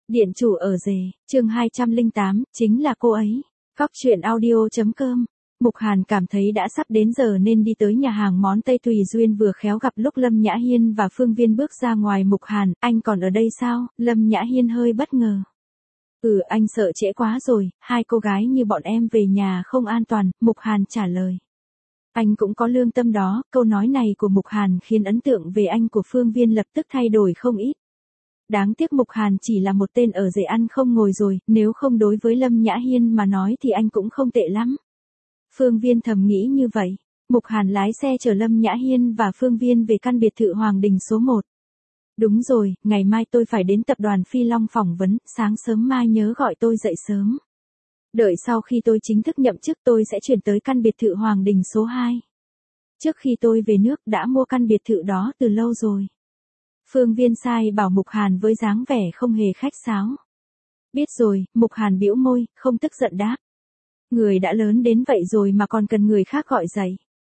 Điện chủ ở rể, chương 208, chính là cô ấy. Góc truyện audio.com. Mục Hàn cảm thấy đã sắp đến giờ nên đi tới nhà hàng món Tây tùy duyên, vừa khéo gặp lúc Lâm Nhã Hiên và Phương Viên bước ra ngoài. Mục Hàn, anh còn ở đây sao? Lâm Nhã Hiên hơi bất ngờ. Anh sợ trễ quá rồi, hai cô gái như bọn em về nhà không an toàn, Mục Hàn trả lời. Anh cũng có lương tâm đó, câu nói này của Mục Hàn khiến ấn tượng về anh của Phương Viên lập tức thay đổi không ít. Đáng tiếc Mục Hàn chỉ là một tên ở rể ăn không ngồi rồi, nếu không đối với Lâm Nhã Hiên mà nói thì anh cũng không tệ lắm. Phương Viên thầm nghĩ như vậy. Mục Hàn lái xe chở Lâm Nhã Hiên và Phương Viên về căn biệt thự Hoàng Đình số 1. Đúng rồi, ngày mai tôi phải đến tập đoàn Phi Long phỏng vấn, sáng sớm mai nhớ gọi tôi dậy sớm. Đợi sau khi tôi chính thức nhậm chức tôi sẽ chuyển tới căn biệt thự Hoàng Đình số 2. Trước khi tôi về nước đã mua căn biệt thự đó từ lâu rồi. Phương Viên sai bảo Mục Hàn với dáng vẻ không hề khách sáo. Biết rồi, Mục Hàn bĩu môi, không tức giận đáp. Người đã lớn đến vậy rồi mà còn cần người khác gọi dậy.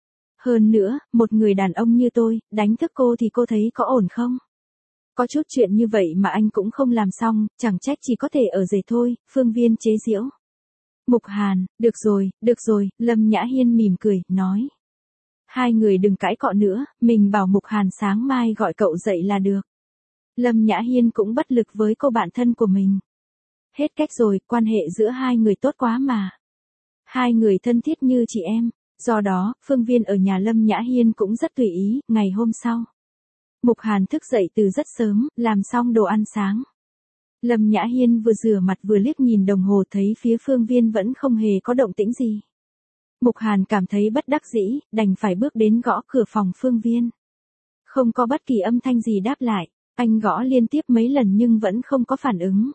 Hơn nữa, một người đàn ông như tôi, đánh thức cô thì cô thấy có ổn không? Có chút chuyện như vậy mà anh cũng không làm xong, chẳng trách chỉ có thể ở rể thôi, Phương Viên chế giễu. Mục Hàn, được rồi, Lâm Nhã Hiên mỉm cười, nói. Hai người đừng cãi cọ nữa, mình bảo Mục Hàn sáng mai gọi cậu dậy là được. Lâm Nhã Hiên cũng bất lực với cô bạn thân của mình. Hết cách rồi, quan hệ giữa hai người tốt quá mà. Hai người thân thiết như chị em, do đó, Phương Viên ở nhà Lâm Nhã Hiên cũng rất tùy ý. Ngày hôm sau, Mục Hàn thức dậy từ rất sớm, làm xong đồ ăn sáng. Lâm Nhã Hiên vừa rửa mặt vừa liếc nhìn đồng hồ thấy phía Phương Viên vẫn không hề có động tĩnh gì. Mục Hàn cảm thấy bất đắc dĩ, đành phải bước đến gõ cửa phòng Phương Viên. Không có bất kỳ âm thanh gì đáp lại, anh gõ liên tiếp mấy lần nhưng vẫn không có phản ứng.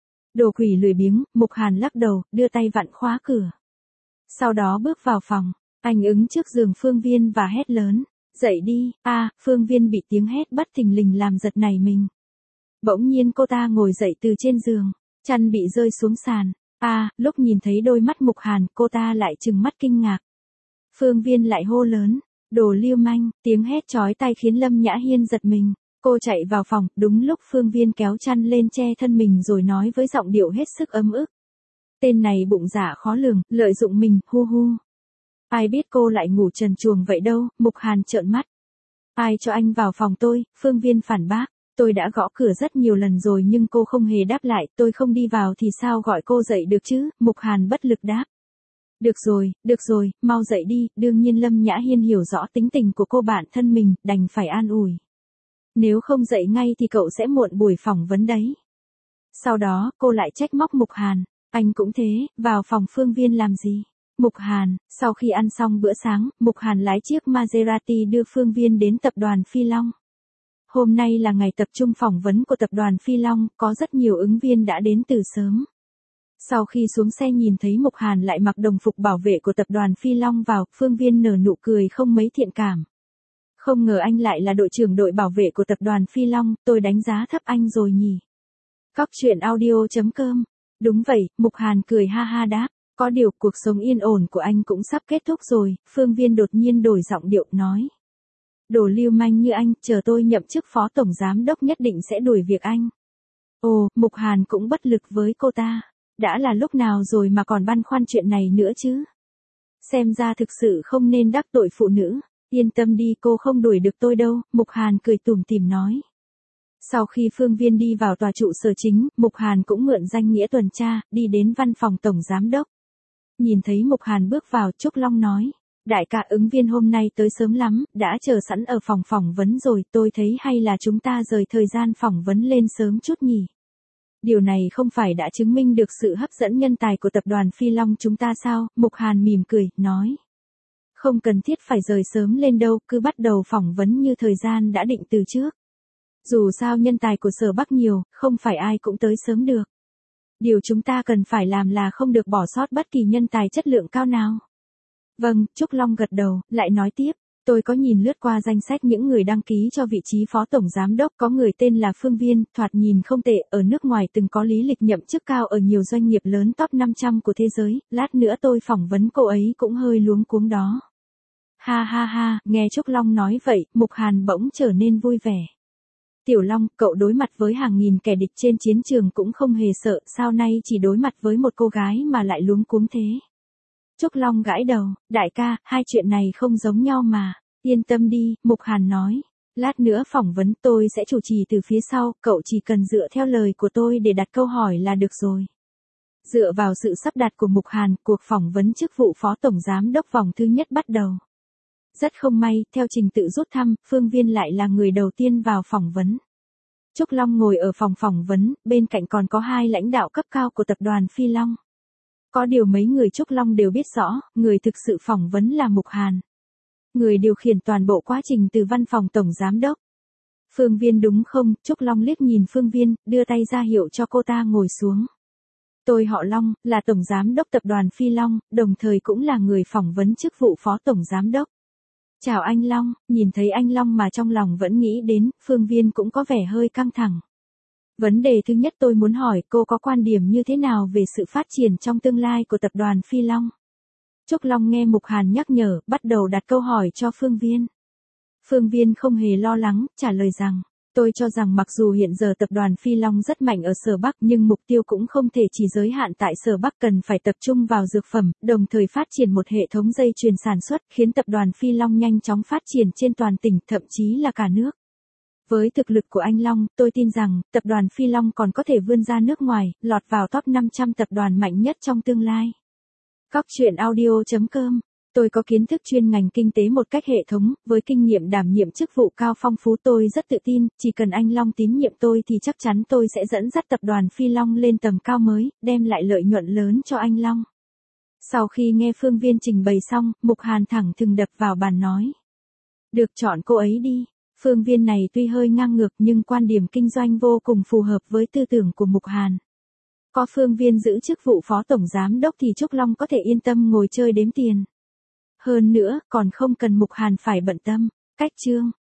Đồ quỷ lười biếng, Mục Hàn lắc đầu, đưa tay vặn khóa cửa. Sau đó bước vào phòng, anh ứng trước giường Phương Viên và hét lớn, dậy đi. Phương Viên bị tiếng hét bất thình lình làm giật nảy mình. Bỗng nhiên cô ta ngồi dậy từ trên giường, chăn bị rơi xuống sàn. Lúc nhìn thấy đôi mắt Mục Hàn, cô ta lại trừng mắt kinh ngạc. Phương Viên lại hô lớn, đồ lưu manh, tiếng hét chói tai khiến Lâm Nhã Hiên giật mình. Cô chạy vào phòng, đúng lúc Phương Viên kéo chăn lên che thân mình rồi nói với giọng điệu hết sức ấm ức. Tên này bụng dạ khó lường, lợi dụng mình, hu hu. Ai biết cô lại ngủ trần truồng vậy đâu, Mục Hàn trợn mắt. Ai cho anh vào phòng tôi, Phương Viên phản bác. Tôi đã gõ cửa rất nhiều lần rồi nhưng cô không hề đáp lại, tôi không đi vào thì sao gọi cô dậy được chứ, Mục Hàn bất lực đáp. Được rồi, mau dậy đi, đương nhiên Lâm Nhã Hiên hiểu rõ tính tình của cô bạn thân mình, đành phải an ủi. Nếu không dậy ngay thì cậu sẽ muộn buổi phỏng vấn đấy. Sau đó, cô lại trách móc Mục Hàn, anh cũng thế, vào phòng Phương Viên làm gì? Mục Hàn, sau khi ăn xong bữa sáng, Mục Hàn lái chiếc Maserati đưa Phương Viên đến tập đoàn Phi Long. Hôm nay là ngày tập trung phỏng vấn của tập đoàn Phi Long, có rất nhiều ứng viên đã đến từ sớm. Sau khi xuống xe nhìn thấy Mục Hàn lại mặc đồng phục bảo vệ của tập đoàn Phi Long vào, Phương Viên nở nụ cười không mấy thiện cảm. Không ngờ anh lại là đội trưởng đội bảo vệ của tập đoàn Phi Long, tôi đánh giá thấp anh rồi nhỉ. Góc truyện audio.com. Đúng vậy, Mục Hàn cười ha ha đáp. Có điều cuộc sống yên ổn của anh cũng sắp kết thúc rồi, Phương Viên đột nhiên đổi giọng điệu nói. Đồ lưu manh như anh, chờ tôi nhậm chức phó tổng giám đốc nhất định sẽ đuổi việc anh. Ồ, Mục Hàn cũng bất lực với cô ta. Đã là lúc nào rồi mà còn băn khoăn chuyện này nữa chứ? Xem ra thực sự không nên đắc tội phụ nữ. Yên tâm đi, cô không đuổi được tôi đâu, Mục Hàn cười tủm tỉm nói. Sau khi Phương Viên đi vào tòa trụ sở chính, Mục Hàn cũng mượn danh nghĩa tuần tra, đi đến văn phòng tổng giám đốc. Nhìn thấy Mục Hàn bước vào, Trúc Long nói. Đại ca, ứng viên hôm nay tới sớm lắm, đã chờ sẵn ở phòng phỏng vấn rồi, tôi thấy hay là chúng ta rời thời gian phỏng vấn lên sớm chút nhỉ. Điều này không phải đã chứng minh được sự hấp dẫn nhân tài của tập đoàn Phi Long chúng ta sao? Mục Hàn mỉm cười, nói. Không cần thiết phải rời sớm lên đâu, cứ bắt đầu phỏng vấn như thời gian đã định từ trước. Dù sao nhân tài của Sở Bắc nhiều, không phải ai cũng tới sớm được. Điều chúng ta cần phải làm là không được bỏ sót bất kỳ nhân tài chất lượng cao nào. Vâng, Trúc Long gật đầu, lại nói tiếp. Tôi có nhìn lướt qua danh sách những người đăng ký cho vị trí phó tổng giám đốc, có người tên là Phương Viên, thoạt nhìn không tệ, ở nước ngoài từng có lý lịch nhậm chức cao ở nhiều doanh nghiệp lớn top 500 của thế giới, lát nữa tôi phỏng vấn cô ấy cũng hơi luống cuống đó. Ha ha ha, nghe Trúc Long nói vậy, Mục Hàn bỗng trở nên vui vẻ. Tiểu Long, cậu đối mặt với hàng nghìn kẻ địch trên chiến trường cũng không hề sợ, sao nay chỉ đối mặt với một cô gái mà lại luống cuống thế? Trúc Long gãi đầu, đại ca, hai chuyện này không giống nhau mà. Yên tâm đi, Mục Hàn nói. Lát nữa phỏng vấn tôi sẽ chủ trì từ phía sau, cậu chỉ cần dựa theo lời của tôi để đặt câu hỏi là được rồi. Dựa vào sự sắp đặt của Mục Hàn, cuộc phỏng vấn chức vụ phó tổng giám đốc vòng thứ nhất bắt đầu. Rất không may, theo trình tự rút thăm, Phương Viên lại là người đầu tiên vào phỏng vấn. Trúc Long ngồi ở phòng phỏng vấn, bên cạnh còn có hai lãnh đạo cấp cao của tập đoàn Phi Long. Có điều mấy người Trúc Long đều biết rõ, người thực sự phỏng vấn là Mục Hàn. Người điều khiển toàn bộ quá trình từ văn phòng tổng giám đốc. Phương Viên đúng không? Trúc Long liếc nhìn Phương Viên, đưa tay ra hiệu cho cô ta ngồi xuống. Tôi họ Long, là tổng giám đốc tập đoàn Phi Long, đồng thời cũng là người phỏng vấn chức vụ phó tổng giám đốc. Chào anh Long, nhìn thấy anh Long mà trong lòng vẫn nghĩ đến, Phương Viên cũng có vẻ hơi căng thẳng. Vấn đề thứ nhất tôi muốn hỏi cô có quan điểm như thế nào về sự phát triển trong tương lai của tập đoàn Phi Long? Trúc Long nghe Mục Hàn nhắc nhở, bắt đầu đặt câu hỏi cho Phương Viên. Phương Viên không hề lo lắng, trả lời rằng, tôi cho rằng mặc dù hiện giờ tập đoàn Phi Long rất mạnh ở Sở Bắc nhưng mục tiêu cũng không thể chỉ giới hạn tại Sở Bắc, cần phải tập trung vào dược phẩm, đồng thời phát triển một hệ thống dây chuyền sản xuất, khiến tập đoàn Phi Long nhanh chóng phát triển trên toàn tỉnh, thậm chí là cả nước. Với thực lực của anh Long, tôi tin rằng, tập đoàn Phi Long còn có thể vươn ra nước ngoài, lọt vào top 500 tập đoàn mạnh nhất trong tương lai. Cóc truyện audio.com. Tôi có kiến thức chuyên ngành kinh tế một cách hệ thống, với kinh nghiệm đảm nhiệm chức vụ cao phong phú, tôi rất tự tin, chỉ cần anh Long tín nhiệm tôi thì chắc chắn tôi sẽ dẫn dắt tập đoàn Phi Long lên tầm cao mới, đem lại lợi nhuận lớn cho anh Long. Sau khi nghe Phương Viên trình bày xong, Mục Hàn thẳng thừng đập vào bàn nói. Được, chọn cô ấy đi. Phương Viên này tuy hơi ngang ngược nhưng quan điểm kinh doanh vô cùng phù hợp với tư tưởng của Mục Hàn. Có Phương Viên giữ chức vụ phó tổng giám đốc thì Trúc Long có thể yên tâm ngồi chơi đếm tiền. Hơn nữa, còn không cần Mục Hàn phải bận tâm. Cách chương.